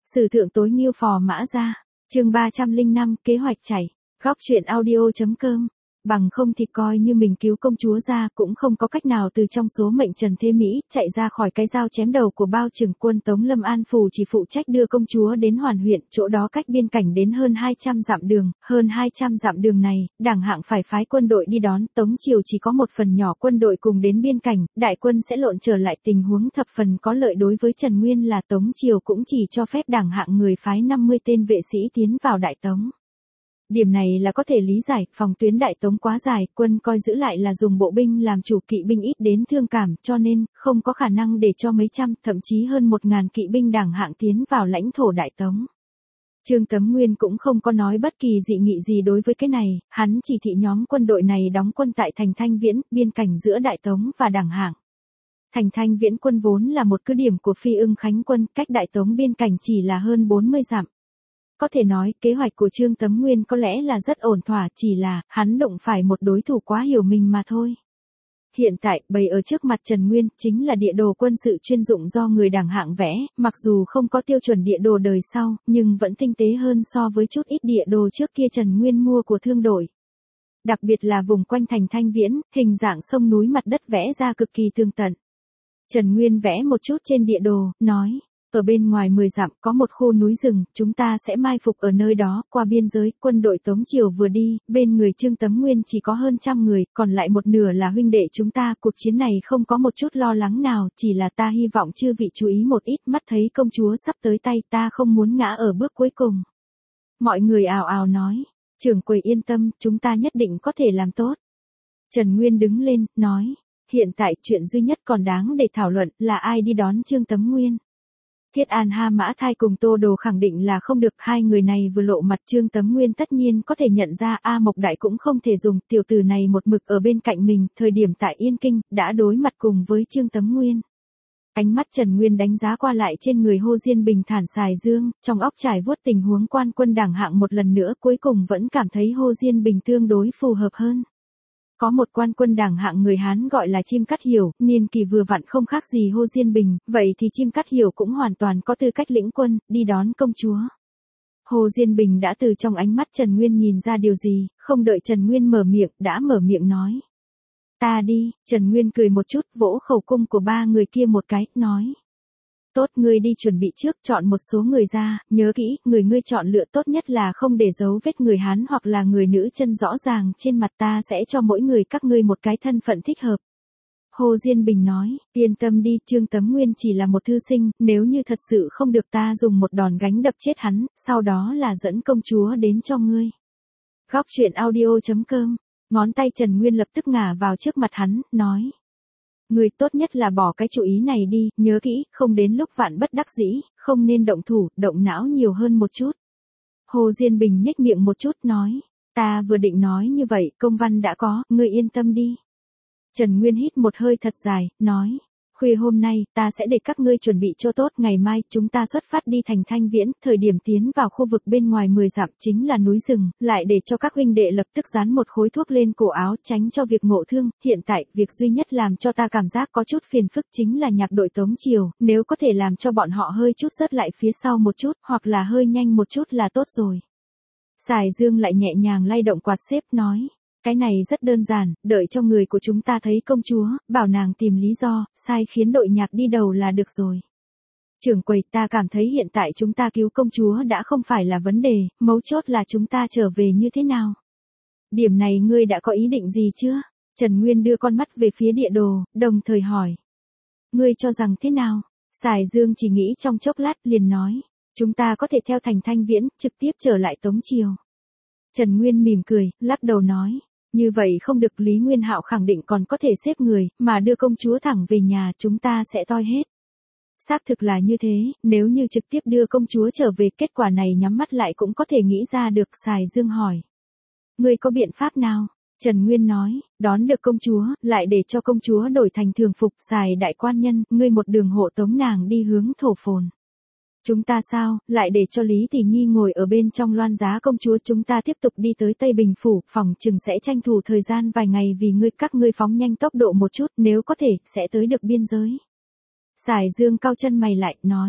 Sử thượng tối nghiêu phò mã ra. Chương 305, kế hoạch chảy. Góc truyện audio.com. Bằng không thì coi như mình cứu công chúa ra cũng không có cách nào từ trong số mệnh trần thế Mỹ chạy ra khỏi cái dao chém đầu của bao trưởng quân Tống Lâm An Phủ chỉ phụ trách đưa công chúa đến Hoàn huyện, chỗ đó cách biên cảnh đến hơn 200 dặm đường. Hơn 200 dặm đường này, Đảng Hạng phải phái quân đội đi đón. Tống triều chỉ có một phần nhỏ quân đội cùng đến biên cảnh, đại quân sẽ lộn trở lại, tình huống thập phần có lợi đối với Trần Nguyên là Tống triều cũng chỉ cho phép Đảng Hạng người phái 50 tên vệ sĩ tiến vào Đại Tống. Điểm này là có thể lý giải, phòng tuyến Đại Tống quá dài, quân coi giữ lại là dùng bộ binh làm chủ, kỵ binh ít đến thương cảm, cho nên, không có khả năng để cho mấy trăm, thậm chí hơn 1000 kỵ binh Đảng Hạng tiến vào lãnh thổ Đại Tống. Trương Tấm Nguyên cũng không có nói bất kỳ dị nghị gì đối với cái này, hắn chỉ thị nhóm quân đội này đóng quân tại thành Thanh Viễn, biên cảnh giữa Đại Tống và Đảng Hạng. Thành Thanh Viễn quân vốn là một cứ điểm của Phi Ưng Khánh quân, cách Đại Tống biên cảnh chỉ là hơn 40 dặm. Có thể nói, kế hoạch của Trương Tấm Nguyên có lẽ là rất ổn thỏa, chỉ là, hắn đụng phải một đối thủ quá hiểu mình mà thôi. Hiện tại, bày ở trước mặt Trần Nguyên, chính là địa đồ quân sự chuyên dụng do người Đảng Hạng vẽ, mặc dù không có tiêu chuẩn địa đồ đời sau, nhưng vẫn tinh tế hơn so với chút ít địa đồ trước kia Trần Nguyên mua của thương đội. Đặc biệt là vùng quanh thành Thanh Viễn, hình dạng sông núi mặt đất vẽ ra cực kỳ tường tận. Trần Nguyên vẽ một chút trên địa đồ, nói. Ở bên ngoài 10 dặm có một khu núi rừng, chúng ta sẽ mai phục ở nơi đó, qua biên giới, quân đội Tống triều vừa đi, bên người Trương Tấm Nguyên chỉ có hơn 100 người, còn lại một nửa là huynh đệ chúng ta, cuộc chiến này không có một chút lo lắng nào, chỉ là ta hy vọng chư vị chú ý một ít, mắt thấy công chúa sắp tới tay, ta không muốn ngã ở bước cuối cùng. Mọi người ào ào nói, trưởng quầy yên tâm, chúng ta nhất định có thể làm tốt. Trần Nguyên đứng lên, nói, hiện tại chuyện duy nhất còn đáng để thảo luận là ai đi đón Trương Tấm Nguyên. Thiết An Ha Mã Thai cùng Tô Đồ khẳng định là không được, hai người này vừa lộ mặt Trương Tấm Nguyên tất nhiên có thể nhận ra A Mộc Đại cũng không thể dùng, tiểu tử này một mực ở bên cạnh mình, thời điểm tại Yên Kinh, đã đối mặt cùng với Trương Tấm Nguyên. Ánh mắt Trần Nguyên đánh giá qua lại trên người Hồ Diên Bình thản xài dương, trong óc trải vuốt tình huống quan quân Đảng Hạng một lần nữa, cuối cùng vẫn cảm thấy Hồ Diên Bình tương đối phù hợp hơn. Có một quan quân Đảng Hạng người Hán gọi là Chim Cắt Hiểu, niên kỳ vừa vặn không khác gì Hồ Diên Bình, vậy thì Chim Cắt Hiểu cũng hoàn toàn có tư cách lĩnh quân, đi đón công chúa. Hồ Diên Bình đã từ trong ánh mắt Trần Nguyên nhìn ra điều gì, không đợi Trần Nguyên mở miệng, đã mở miệng nói. Ta đi, Trần Nguyên cười một chút, vỗ khẩu cung của ba người kia một cái, nói. Tốt, ngươi đi chuẩn bị trước, chọn một số người ra, nhớ kỹ, người ngươi chọn lựa tốt nhất là không để dấu vết người Hán hoặc là người nữ chân rõ ràng trên mặt, ta sẽ cho mỗi người các ngươi một cái thân phận thích hợp. Hồ Diên Bình nói, yên tâm đi, Trương Tấm Nguyên chỉ là một thư sinh, nếu như thật sự không được ta dùng một đòn gánh đập chết hắn, sau đó là dẫn công chúa đến cho ngươi. Góc truyện audio.com, ngón tay Trần Nguyên lập tức ngả vào trước mặt hắn, nói. Người tốt nhất là bỏ cái chủ ý này đi, nhớ kỹ, không đến lúc vạn bất đắc dĩ, không nên động thủ, động não nhiều hơn một chút. Hồ Diên Bình nhếch miệng một chút nói, ta vừa định nói như vậy, công văn đã có, ngươi yên tâm đi. Trần Nguyên hít một hơi thật dài, nói, khuya hôm nay, ta sẽ để các ngươi chuẩn bị cho tốt, ngày mai, chúng ta xuất phát đi thành Thanh Viễn, thời điểm tiến vào khu vực bên ngoài 10 dặm chính là núi rừng, lại để cho các huynh đệ lập tức dán một khối thuốc lên cổ áo, tránh cho việc ngộ thương, hiện tại, việc duy nhất làm cho ta cảm giác có chút phiền phức chính là nhạc đội Tống triều, nếu có thể làm cho bọn họ hơi chút rớt lại phía sau một chút, hoặc là hơi nhanh một chút là tốt rồi. Sài Dương lại nhẹ nhàng lay động quạt xếp, nói. Cái này rất đơn giản, đợi cho người của chúng ta thấy công chúa, bảo nàng tìm lý do, sai khiến đội nhạc đi đầu là được rồi. Trưởng quầy, ta cảm thấy hiện tại chúng ta cứu công chúa đã không phải là vấn đề, mấu chốt là chúng ta trở về như thế nào. Điểm này ngươi đã có ý định gì chưa? Trần Nguyên đưa con mắt về phía địa đồ, đồng thời hỏi. Ngươi cho rằng thế nào? Sài Dương chỉ nghĩ trong chốc lát, liền nói. Chúng ta có thể theo thành Thanh Viễn, trực tiếp trở lại Tống triều. Trần Nguyên mỉm cười, lắc đầu nói. Như vậy không được, Lý Nguyên Hạo khẳng định còn có thể xếp người, mà đưa công chúa thẳng về nhà chúng ta sẽ toi hết. Xác thực là như thế, nếu như trực tiếp đưa công chúa trở về, kết quả này nhắm mắt lại cũng có thể nghĩ ra được. Sài Dương hỏi. Ngươi có biện pháp nào? Trần Nguyên nói, đón được công chúa, lại để cho công chúa đổi thành thường phục. Sài đại quan nhân, ngươi một đường hộ tống nàng đi hướng Thổ Phồn. Chúng ta sao, lại để cho Lý Tỷ Nhi ngồi ở bên trong loan giá công chúa, chúng ta tiếp tục đi tới Tây Bình Phủ, phòng chừng sẽ tranh thủ thời gian vài ngày vì các ngươi phóng nhanh tốc độ một chút, nếu có thể, sẽ tới được biên giới. Sài Dương cau chân mày lại, nói,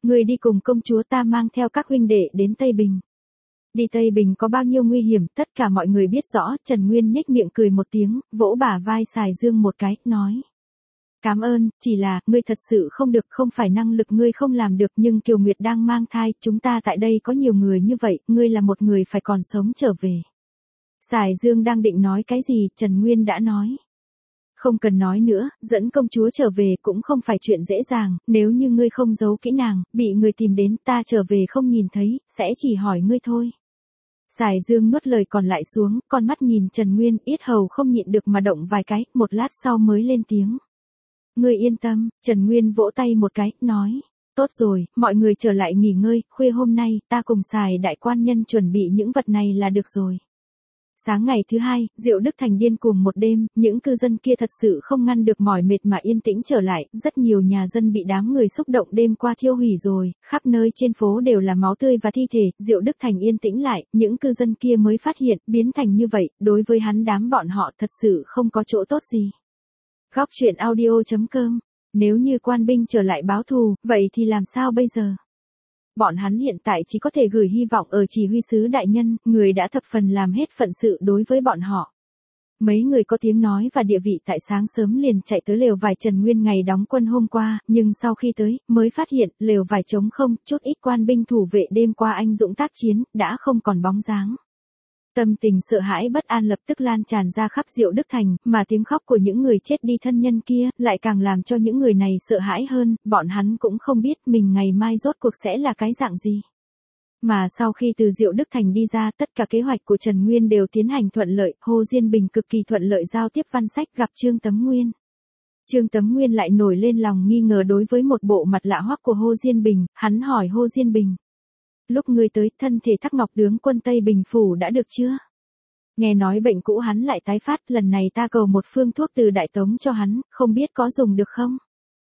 Ngươi đi cùng công chúa, ta mang theo các huynh đệ đến Tây Bình. Đi Tây Bình có bao nhiêu nguy hiểm, tất cả mọi người biết rõ. Trần Nguyên nhếch miệng cười một tiếng, vỗ bả vai Sài Dương một cái, nói. Cảm ơn, chỉ là, ngươi thật sự không được, không phải năng lực ngươi không làm được, nhưng Kiều Nguyệt đang mang thai, chúng ta tại đây có nhiều người như vậy, ngươi là một người phải còn sống trở về. Sài Dương đang định nói cái gì, Trần Nguyên đã nói. Không cần nói nữa, dẫn công chúa trở về cũng không phải chuyện dễ dàng, nếu như ngươi không giấu kỹ nàng, bị người tìm đến, ta trở về không nhìn thấy, sẽ chỉ hỏi ngươi thôi. Sài Dương nuốt lời còn lại xuống, con mắt nhìn Trần Nguyên, yết hầu không nhịn được mà động vài cái, một lát sau mới lên tiếng. Ngươi yên tâm, Trần Nguyên vỗ tay một cái, nói. Tốt rồi, mọi người trở lại nghỉ ngơi, khuya hôm nay, ta cùng Sài đại quan nhân chuẩn bị những vật này là được rồi. Sáng ngày thứ hai, Diệu Đức Thành điên cuồng một đêm, những cư dân kia thật sự không ngăn được mỏi mệt mà yên tĩnh trở lại, rất nhiều nhà dân bị đám người xúc động đêm qua thiêu hủy rồi, khắp nơi trên phố đều là máu tươi và thi thể, Diệu Đức Thành yên tĩnh lại, những cư dân kia mới phát hiện, biến thành như vậy, đối với hắn đám bọn họ thật sự không có chỗ tốt gì. Góc truyện audio.com. Nếu như quan binh trở lại báo thù, vậy thì làm sao bây giờ? Bọn hắn hiện tại chỉ có thể gửi hy vọng ở chỉ huy sứ đại nhân, người đã thập phần làm hết phận sự đối với bọn họ. Mấy người có tiếng nói và địa vị tại sáng sớm liền chạy tới lều vải Trần Nguyên ngày đóng quân hôm qua, nhưng sau khi tới, mới phát hiện, lều vải trống không, chút ít quan binh thủ vệ đêm qua anh dũng tác chiến, đã không còn bóng dáng. Tâm tình sợ hãi bất an lập tức lan tràn ra khắp Diệu Đức Thành, mà tiếng khóc của những người chết đi thân nhân kia, lại càng làm cho những người này sợ hãi hơn, bọn hắn cũng không biết mình ngày mai rốt cuộc sẽ là cái dạng gì. Mà sau khi từ Diệu Đức Thành đi ra, tất cả kế hoạch của Trần Nguyên đều tiến hành thuận lợi, Hồ Diên Bình cực kỳ thuận lợi giao tiếp văn sách gặp Trương Tấm Nguyên. Trương Tấm Nguyên lại nổi lên lòng nghi ngờ đối với một bộ mặt lạ hoắc của Hồ Diên Bình, hắn hỏi Hồ Diên Bình. Lúc ngươi tới, thân thể Thác Ngọc tướng quân Tây Bình Phủ đã được chưa? Nghe nói bệnh cũ hắn lại tái phát, lần này ta cầu một phương thuốc từ Đại Tống cho hắn, không biết có dùng được không?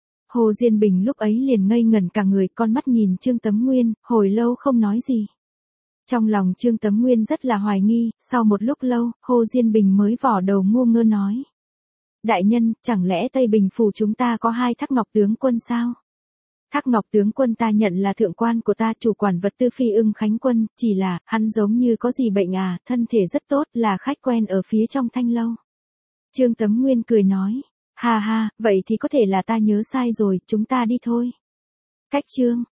Hồ Diên Bình lúc ấy liền ngây ngẩn cả người, con mắt nhìn Trương Tấm Nguyên, hồi lâu không nói gì. Trong lòng Trương Tấm Nguyên rất là hoài nghi, sau một lúc lâu, Hồ Diên Bình mới vỏ đầu ngu ngơ nói. Đại nhân, chẳng lẽ Tây Bình Phủ chúng ta có 2 Thác Ngọc tướng quân sao? Thác Ngọc tướng quân ta nhận là thượng quan của ta, chủ quản vật tư Phi Ưng Khánh quân, chỉ là, hắn giống như có gì bệnh à, thân thể rất tốt, là khách quen ở phía trong Thanh Lâu. Trương Tấm Nguyên cười nói, ha ha, vậy thì có thể là ta nhớ sai rồi, chúng ta đi thôi. Cách chương.